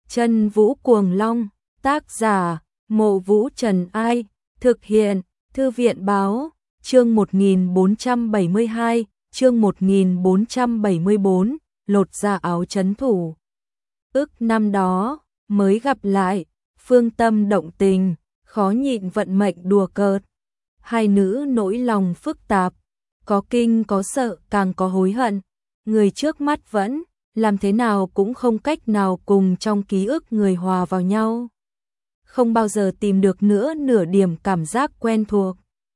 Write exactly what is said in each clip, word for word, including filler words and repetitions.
Chân Vũ Cuồng Long, tác giả, Mộ Vũ Trần Ai, thực hiện, Thư viện Báo, chương một nghìn bốn trăm bảy mươi hai, chương một nghìn bốn trăm bảy mươi bốn, lột ra áo trấn thủ. Ức năm đó, mới gặp lại, phương tâm động tình, khó nhịn vận mệnh đùa cợt. Hai nữ nỗi lòng phức tạp, có kinh có sợ càng có hối hận. Người trước mắt vẫn, làm thế nào cũng không cách nào cùng trong ký ức người hòa vào nhau. Không bao giờ tìm được nữa nửa điểm cảm giác quen thuộc.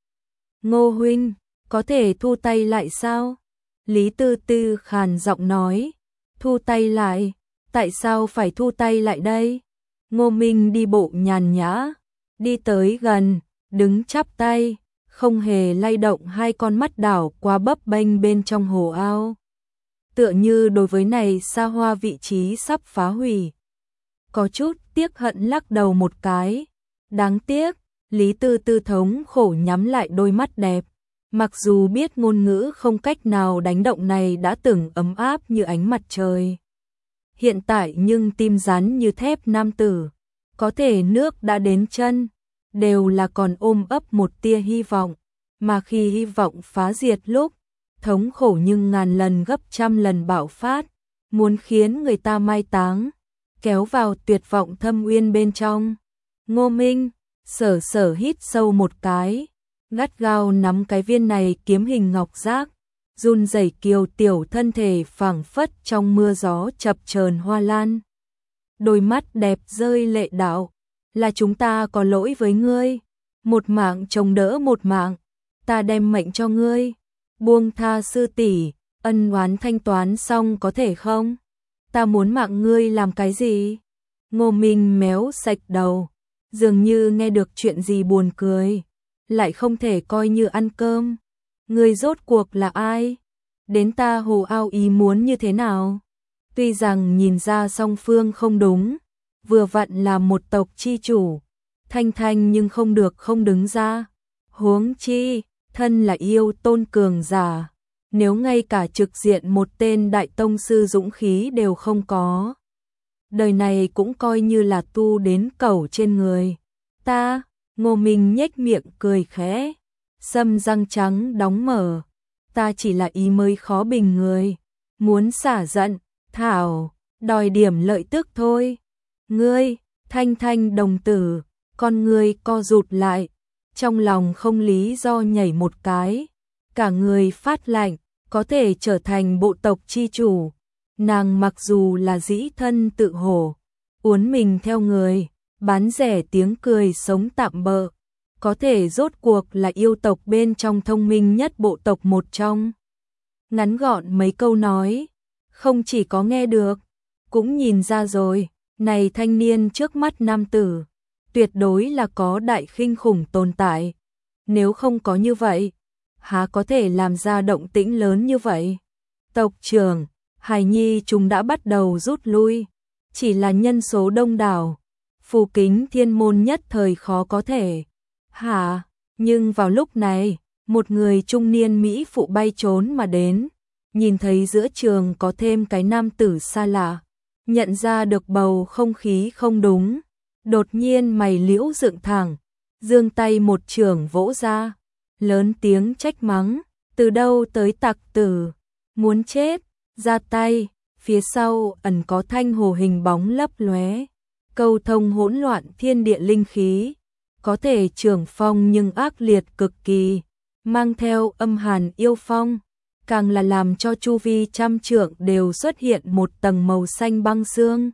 Ngô huynh, có thể thu tay lại sao? Lý Tư Tư khàn giọng nói. Thu tay lại? Tại sao phải thu tay lại đây? Ngô Minh đi bộ nhàn nhã, đi tới gần, đứng chắp tay, không hề lay động hai con mắt đảo qua bấp bênh bên trong hồ ao. Tựa như đối với này xa hoa vị trí sắp phá hủy. Có chút tiếc hận lắc đầu một cái. Đáng tiếc, Lý Tư Tư thống khổ nhắm lại đôi mắt đẹp. Mặc dù biết ngôn ngữ không cách nào đánh động này đã từng ấm áp như ánh mặt trời. Hiện tại nhưng tim rắn như thép nam tử. Có thể nước đã đến chân, đều là còn ôm ấp một tia hy vọng. Mà khi hy vọng phá diệt lúc, thống khổ nhưng ngàn lần gấp trăm lần bạo phát, muốn khiến người ta mai táng, kéo vào tuyệt vọng thâm uyên bên trong. Ngô Minh, sở sở hít sâu một cái, gắt gao nắm cái viên này kiếm hình ngọc giác, run rẩy kiều tiểu thân thể phảng phất trong mưa gió chập chờn hoa lan. Đôi mắt đẹp rơi lệ đạo, là chúng ta có lỗi với ngươi, một mạng chống đỡ một mạng, ta đem mệnh cho ngươi. Buông tha sư tỷ, ân oán thanh toán xong có thể không? Ta muốn mạng ngươi làm cái gì? Ngô Minh méo sạch đầu, dường như nghe được chuyện gì buồn cười, lại không thể coi như ăn cơm. Ngươi rốt cuộc là ai? Đến ta hồ ao ý muốn như thế nào? Tuy rằng nhìn ra song phương không đúng, vừa vặn là một tộc chi chủ, Thanh Thanh nhưng không được không đứng ra. Huống chi, thân là yêu tôn cường giả, nếu ngay cả trực diện một tên đại tông sư dũng khí đều không có, đời này cũng coi như là tu đến cẩu trên người. Ta, Ngô Minh nhếch miệng cười khẽ, sâm răng trắng đóng mở, ta chỉ là ý mới khó bình người, muốn xả giận, thảo, đòi điểm lợi tức thôi. Ngươi, Thanh Thanh đồng tử, con ngươi co rụt lại, trong lòng không lý do nhảy một cái, cả người phát lạnh, có thể trở thành bộ tộc chi chủ. Nàng mặc dù là dĩ thân tự hổ, uốn mình theo người, bán rẻ tiếng cười sống tạm bợ, có thể rốt cuộc là yêu tộc bên trong thông minh nhất bộ tộc một trong. Ngắn gọn mấy câu nói, không chỉ có nghe được, cũng nhìn ra rồi, này thanh niên trước mắt nam tử, tuyệt đối là có đại khinh khủng tồn tại. Nếu không có như vậy, há có thể làm ra động tĩnh lớn như vậy? Tộc trưởng, hài nhi chúng đã bắt đầu rút lui, chỉ là nhân số đông đảo, phù kính thiên môn nhất thời khó có thể. Hả? Nhưng vào lúc này, một người trung niên Mỹ phụ bay trốn mà đến, nhìn thấy giữa trường có thêm cái nam tử xa lạ, nhận ra được bầu không khí không đúng. Đột nhiên mày liễu dựng thẳng, giương tay một chưởng vỗ ra, lớn tiếng trách mắng, từ đâu tới tặc tử, muốn chết, ra tay. Phía sau ẩn có thanh hồ hình bóng lấp lóe, câu thông hỗn loạn thiên địa linh khí, có thể trưởng phong nhưng ác liệt cực kỳ, mang theo âm hàn yêu phong, càng là làm cho chu vi trăm trượng đều xuất hiện một tầng màu xanh băng xương.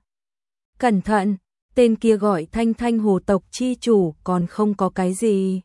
Cẩn thận! Tên kia gọi Thanh Thanh hồ tộc chi chủ còn không có cái gì.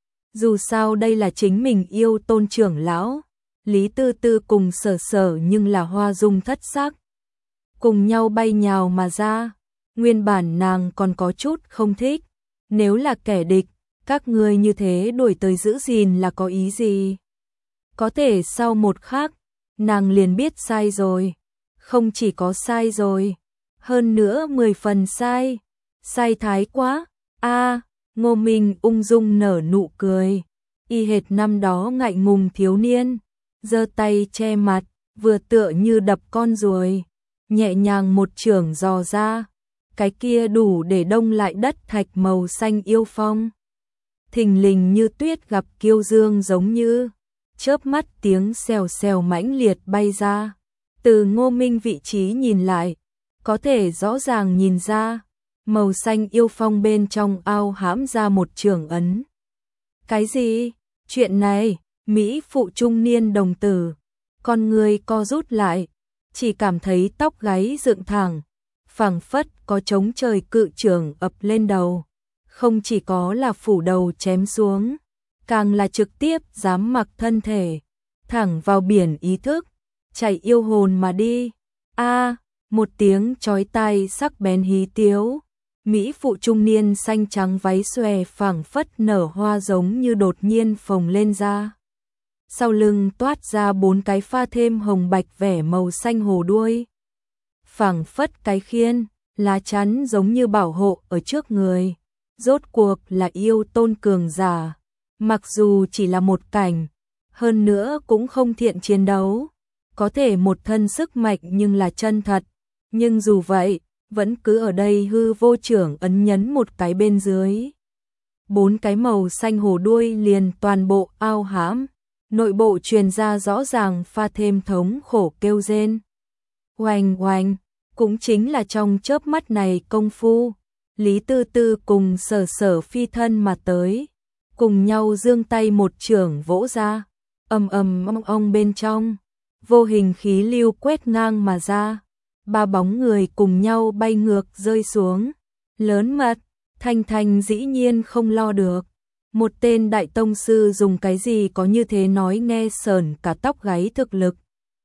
Dù sao đây là chính mình yêu tôn trưởng lão. Lý Tư Tư cùng sở sở nhưng là hoa dung thất sắc, cùng nhau bay nhào mà ra. Nguyên bản nàng còn có chút không thích, nếu là kẻ địch, các ngươi như thế đuổi tới giữ gìn là có ý gì? Có thể sau một khắc, nàng liền biết sai rồi. Không chỉ có sai rồi, hơn nữa mười phần sai. Sai thái quá. A, à, Ngô Minh ung dung nở nụ cười, y hệt năm đó ngại ngùng thiếu niên, giơ tay che mặt, vừa tựa như đập con ruồi, nhẹ nhàng một chưởng giò ra, cái kia đủ để đông lại đất thạch màu xanh yêu phong. Thình lình như tuyết gặp kiêu dương, giống như chớp mắt tiếng xèo xèo mãnh liệt bay ra. Từ Ngô Minh vị trí nhìn lại, có thể rõ ràng nhìn ra, màu xanh yêu phong bên trong ao hãm ra một trường ấn. Cái gì? Chuyện này, Mỹ phụ trung niên đồng tử, con người co rút lại, chỉ cảm thấy tóc gáy dựng thẳng, phảng phất có trống trời cự trường ập lên đầu. Không chỉ có là phủ đầu chém xuống, càng là trực tiếp giám mặc thân thể, thẳng vào biển ý thức, chạy yêu hồn mà đi. A, một tiếng chói tai sắc bén hí tiếu. Mỹ phụ trung niên xanh trắng váy xòe phảng phất nở hoa giống như đột nhiên phồng lên ra. Sau lưng toát ra bốn cái pha thêm hồng bạch vẻ màu xanh hồ đuôi. Phảng phất cái khiên, lá chắn giống như bảo hộ ở trước người. Rốt cuộc là yêu tôn cường giả, mặc dù chỉ là một cảnh, hơn nữa cũng không thiện chiến đấu, có thể một thân sức mạnh nhưng là chân thật, nhưng dù vậy, vẫn cứ ở đây hư vô trưởng ấn nhấn một cái bên dưới. Bốn cái màu xanh hồ đuôi liền toàn bộ ao hãm, nội bộ truyền ra rõ ràng pha thêm thống khổ kêu rên. Oanh oanh, cũng chính là trong chớp mắt này công phu. Lý Tư Tư cùng Sở Sở phi thân mà tới, cùng nhau giương tay một chưởng vỗ ra, ầm ầm ong ong bên trong, vô hình khí lưu quét ngang mà ra, ba bóng người cùng nhau bay ngược rơi xuống. Lớn mật, Thanh Thanh dĩ nhiên không lo được, một tên đại tông sư dùng cái gì có như thế nói nghe sởn cả tóc gáy thực lực.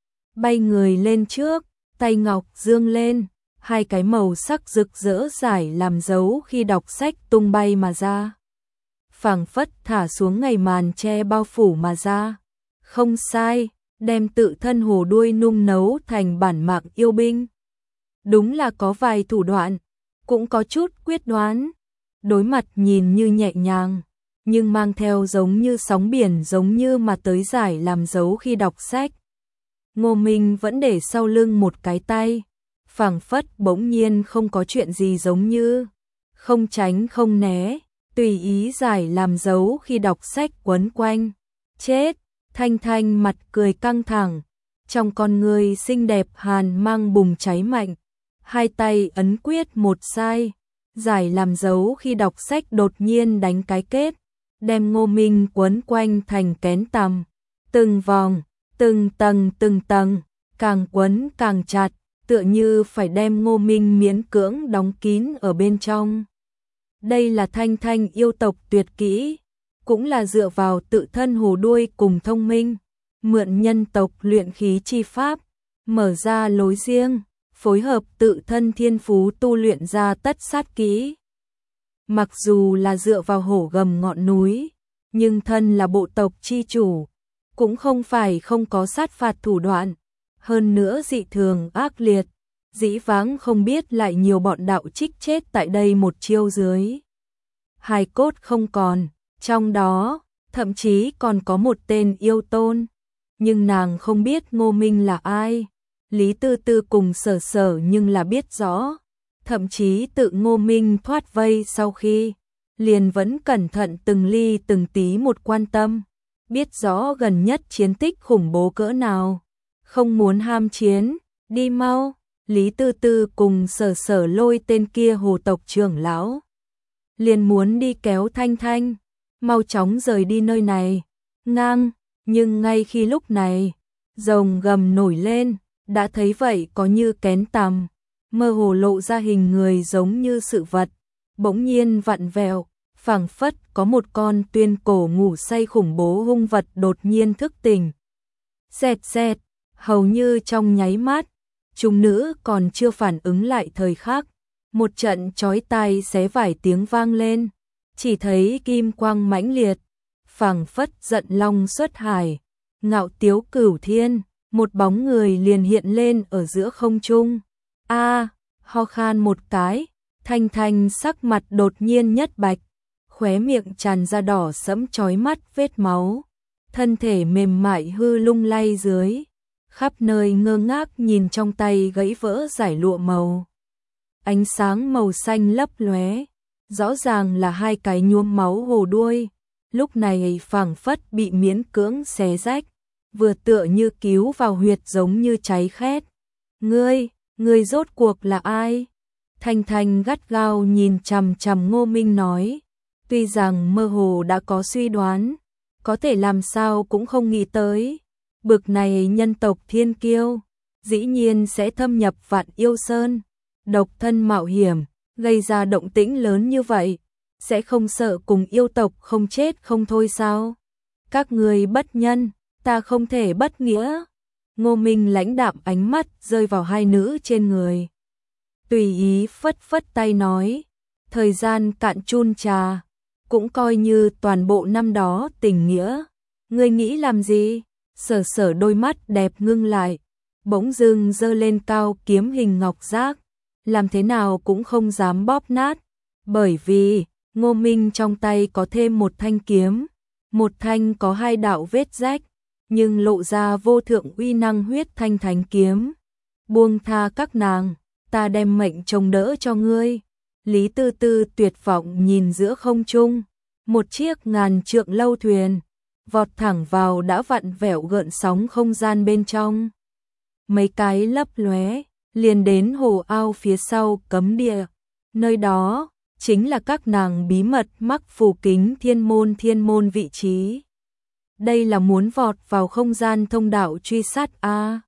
Bay người lên trước, tay ngọc dương lên. Hai cái màu sắc rực rỡ giải làm dấu khi đọc sách tung bay mà ra. Phảng phất thả xuống ngày màn che bao phủ mà ra. Không sai, đem tự thân hồ đuôi nung nấu thành bản mạng yêu binh. Đúng là có vài thủ đoạn, cũng có chút quyết đoán. Đối mặt nhìn như nhẹ nhàng, nhưng mang theo giống như sóng biển giống như mà tới giải làm dấu khi đọc sách. Ngô Minh vẫn để sau lưng một cái tay. Phảng phất bỗng nhiên không có chuyện gì, giống như không tránh không né, tùy ý giải làm dấu khi đọc sách quấn quanh. Chết, Thanh Thanh mặt cười căng thẳng, trong con người xinh đẹp hàn mang bùng cháy mạnh, hai tay ấn quyết một sai, giải làm dấu khi đọc sách đột nhiên đánh cái kết, đem Ngô Minh quấn quanh thành kén tằm, từng vòng, từng tầng từng tầng, càng quấn càng chặt, tựa như phải đem Ngô Minh miễn cưỡng đóng kín ở bên trong. Đây là Thanh Thanh yêu tộc tuyệt kỹ, cũng là dựa vào tự thân hồ đuôi cùng thông minh, mượn nhân tộc luyện khí chi pháp, mở ra lối riêng, phối hợp tự thân thiên phú tu luyện ra tất sát kỹ. Mặc dù là dựa vào hổ gầm ngọn núi, nhưng thân là bộ tộc chi chủ, cũng không phải không có sát phạt thủ đoạn. Hơn nữa dị thường ác liệt, dĩ vãng không biết lại nhiều bọn đạo trích chết tại đây một chiêu dưới. Hài cốt không còn, trong đó, thậm chí còn có một tên yêu tôn. Nhưng nàng không biết Ngô Minh là ai. Lý Tư Tư cùng Sở Sở nhưng là biết rõ. Thậm chí tự Ngô Minh thoát vây sau khi, liền vẫn cẩn thận từng ly từng tí một quan tâm. Biết rõ gần nhất chiến tích khủng bố cỡ nào. Không muốn ham chiến, đi mau. Lý Tư Tư cùng Sở Sở lôi tên kia hồ tộc trưởng lão, liền muốn đi kéo Thanh Thanh, mau chóng rời đi nơi này. Ngang, nhưng ngay khi lúc này, rồng gầm nổi lên, đã thấy vậy có như kén tằm, mơ hồ lộ ra hình người giống như sự vật, bỗng nhiên vặn vẹo, phảng phất có một con tuyên cổ ngủ say khủng bố hung vật đột nhiên thức tỉnh. Xẹt xẹt, hầu như trong nháy mắt, chúng nữ còn chưa phản ứng lại thời khắc, một trận chói tai xé vải tiếng vang lên, chỉ thấy kim quang mãnh liệt, phảng phất giận long xuất hải, ngạo tiếu cửu thiên, một bóng người liền hiện lên ở giữa không trung. A, ho khan một cái, Thanh Thanh sắc mặt đột nhiên nhất bạch, khóe miệng tràn ra đỏ sẫm chói mắt vết máu, thân thể mềm mại hư lung lay dưới, khắp nơi ngơ ngác nhìn trong tay gãy vỡ giải lụa màu ánh sáng màu xanh lấp lóe, rõ ràng là hai cái nhuốm máu hồ đuôi, lúc này phảng phất bị miễn cưỡng xé rách, vừa tựa như cứu vào huyệt giống như cháy khét. Ngươi, ngươi rốt cuộc là ai? Thanh Thanh gắt gao nhìn chằm chằm Ngô Minh nói, tuy rằng mơ hồ đã có suy đoán, có thể làm sao cũng không nghĩ tới, bực này nhân tộc thiên kiêu, dĩ nhiên sẽ thâm nhập Vạn Yêu Sơn, độc thân mạo hiểm, gây ra động tĩnh lớn như vậy, sẽ không sợ cùng yêu tộc không chết không thôi sao? Các người bất nhân, ta không thể bất nghĩa. Ngô Minh lãnh đạm ánh mắt rơi vào hai nữ trên người. Tùy ý phất phất tay nói, thời gian cạn chun trà, cũng coi như toàn bộ năm đó tình nghĩa. Ngươi nghĩ làm gì? Sở sở đôi mắt đẹp ngưng lại, bỗng dưng giơ lên cao kiếm hình ngọc giác, làm thế nào cũng không dám bóp nát, bởi vì Ngô Minh trong tay có thêm một thanh kiếm, một thanh có hai đạo vết rách, nhưng lộ ra vô thượng uy năng huyết thanh thánh kiếm. Buông tha các nàng, ta đem mệnh trông đỡ cho ngươi. Lý Tư Tư tuyệt vọng nhìn giữa không trung, một chiếc ngàn trượng lâu thuyền, vọt thẳng vào đã vặn vẹo gợn sóng không gian bên trong. Mấy cái lấp lóe, liền đến hồ ao phía sau cấm địa, nơi đó chính là các nàng bí mật mắc phù kính thiên môn thiên môn vị trí. Đây là muốn vọt vào không gian thông đạo truy sát a.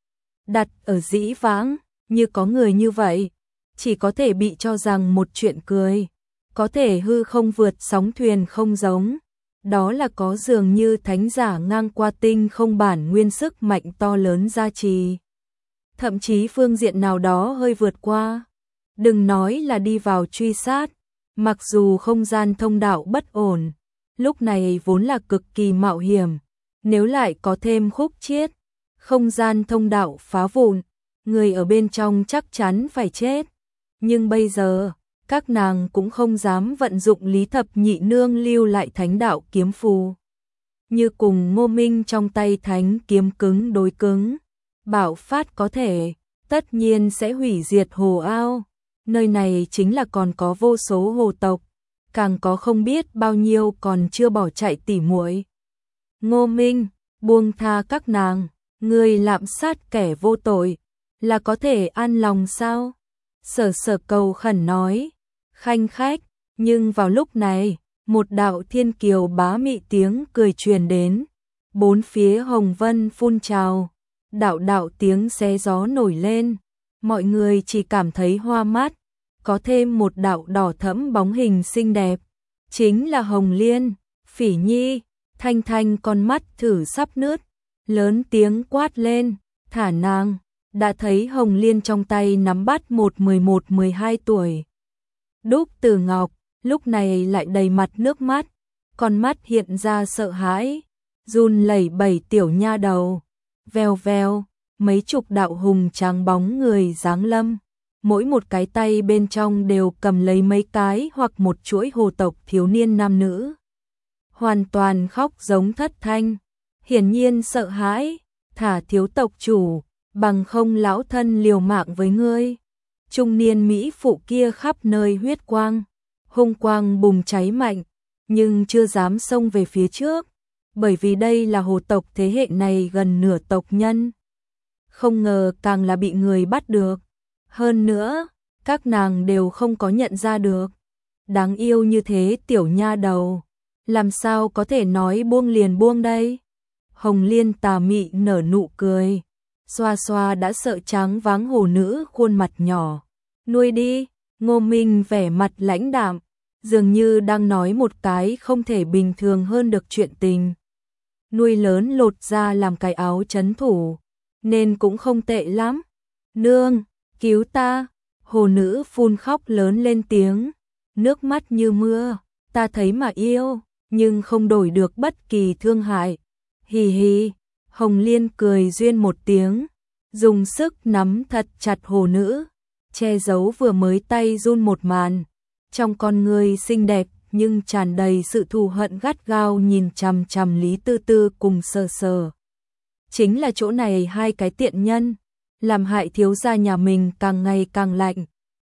Đặt ở dĩ vãng, như có người như vậy, chỉ có thể bị cho rằng một chuyện cười, có thể hư không vượt sóng thuyền không giống, đó là có dường như thánh giả ngang qua tinh không bản nguyên sức mạnh to lớn gia trì. Thậm chí phương diện nào đó hơi vượt qua. Đừng nói là đi vào truy sát, mặc dù không gian thông đạo bất ổn, lúc này vốn là cực kỳ mạo hiểm, nếu lại có thêm khúc chiết, không gian thông đạo phá vụn, người ở bên trong chắc chắn phải chết. Nhưng bây giờ, các nàng cũng không dám vận dụng Lý Thập Nhị Nương lưu lại thánh đạo kiếm phù. Như cùng Ngô Minh trong tay thánh kiếm cứng đối cứng, bạo phát có thể, tất nhiên sẽ hủy diệt hồ ao. Nơi này chính là còn có vô số hồ tộc, càng có không biết bao nhiêu còn chưa bỏ chạy tỉ muội. Ngô Minh, buông tha các nàng, người lạm sát kẻ vô tội, là có thể an lòng sao? Sở sở cầu khẩn nói, khanh khách, nhưng vào lúc này, một đạo thiên kiều bá mị tiếng cười truyền đến, bốn phía hồng vân phun trào, đạo đạo tiếng xé gió nổi lên, mọi người chỉ cảm thấy hoa mắt, có thêm một đạo đỏ thẫm bóng hình xinh đẹp, chính là Hồng Liên. Phỉ Nhi, Thanh Thanh con mắt thử sắp nứt, lớn tiếng quát lên, thả nàng. Đã thấy Hồng Liên trong tay nắm bắt một mười một mười hai tuổi Đúc Tử Ngọc, lúc này lại đầy mặt nước mắt, con mắt hiện ra sợ hãi, run lẩy bẩy tiểu nha đầu. Vèo vèo, mấy chục đạo hùng tráng bóng người giáng lâm, mỗi một cái tay bên trong đều cầm lấy mấy cái hoặc một chuỗi hồ tộc thiếu niên nam nữ. Hoàn toàn khóc giống thất thanh, hiển nhiên sợ hãi, thả thiếu tộc chủ, bằng không lão thân liều mạng với ngươi. Trung niên mỹ phụ kia khắp nơi huyết quang, hung quang bùng cháy mạnh, nhưng chưa dám xông về phía trước, bởi vì đây là hồ tộc thế hệ này gần nửa tộc nhân. Không ngờ càng là bị người bắt được. Hơn nữa, các nàng đều không có nhận ra được. Đáng yêu như thế tiểu nha đầu, làm sao có thể nói buông liền buông đây? Hồng Liên tà mị nở nụ cười, xoa xoa đã sợ trắng váng hồ nữ khuôn mặt nhỏ. Nuôi đi. Ngô Minh vẻ mặt lãnh đạm, dường như đang nói một cái không thể bình thường hơn được chuyện tình. Nuôi lớn lột ra làm cái áo trấn thủ, nên cũng không tệ lắm. Nương, cứu ta. Hồ nữ phun khóc lớn lên tiếng, nước mắt như mưa, ta thấy mà yêu, nhưng không đổi được bất kỳ thương hại. Hì hì. Hồng Liên cười duyên một tiếng, dùng sức nắm thật chặt hồ nữ, che giấu vừa mới tay run một màn. Trong con người xinh đẹp nhưng tràn đầy sự thù hận gắt gao nhìn chằm chằm Lý Tư Tư cùng Sờ Sờ. Chính là chỗ này hai cái tiện nhân, làm hại thiếu gia nhà mình càng ngày càng lạnh,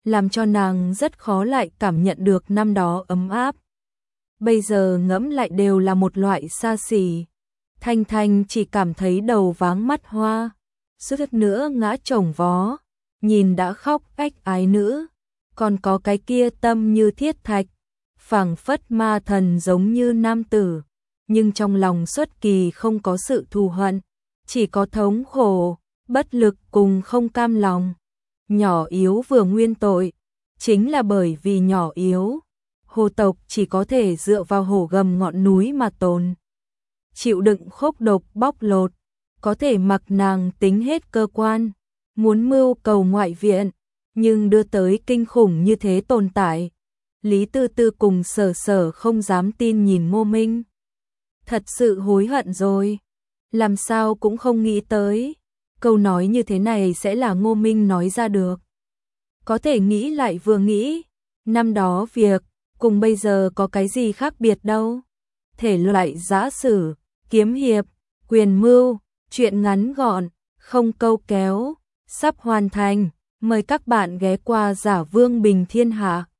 làm cho nàng rất khó lại cảm nhận được năm đó ấm áp. Bây giờ ngẫm lại đều là một loại xa xỉ. Thanh Thanh chỉ cảm thấy đầu váng mắt hoa, suýt nữa ngã chồng vó, nhìn đã khóc ách ái nữ, còn có cái kia tâm như thiết thạch, phảng phất ma thần giống như nam tử, nhưng trong lòng xuất kỳ không có sự thù hận, chỉ có thống khổ, bất lực cùng không cam lòng. Nhỏ yếu vừa nguyên tội, chính là bởi vì nhỏ yếu, hồ tộc chỉ có thể dựa vào hổ gầm ngọn núi mà tồn. Chịu đựng khốc độc bóc lột, có thể mặc nàng tính hết cơ quan, muốn mưu cầu ngoại viện, nhưng đưa tới kinh khủng như thế tồn tại. Lý Tư Tư cùng Sở Sở không dám tin nhìn Ngô Minh. Thật sự hối hận rồi, làm sao cũng không nghĩ tới, câu nói như thế này sẽ là Ngô Minh nói ra được. Có thể nghĩ lại vừa nghĩ, năm đó việc, cùng bây giờ có cái gì khác biệt đâu. Thể loại giã sử, kiếm hiệp, quyền mưu, chuyện ngắn gọn, không câu kéo, sắp hoàn thành, mời các bạn ghé qua Giả Vương Bình Thiên Hạ.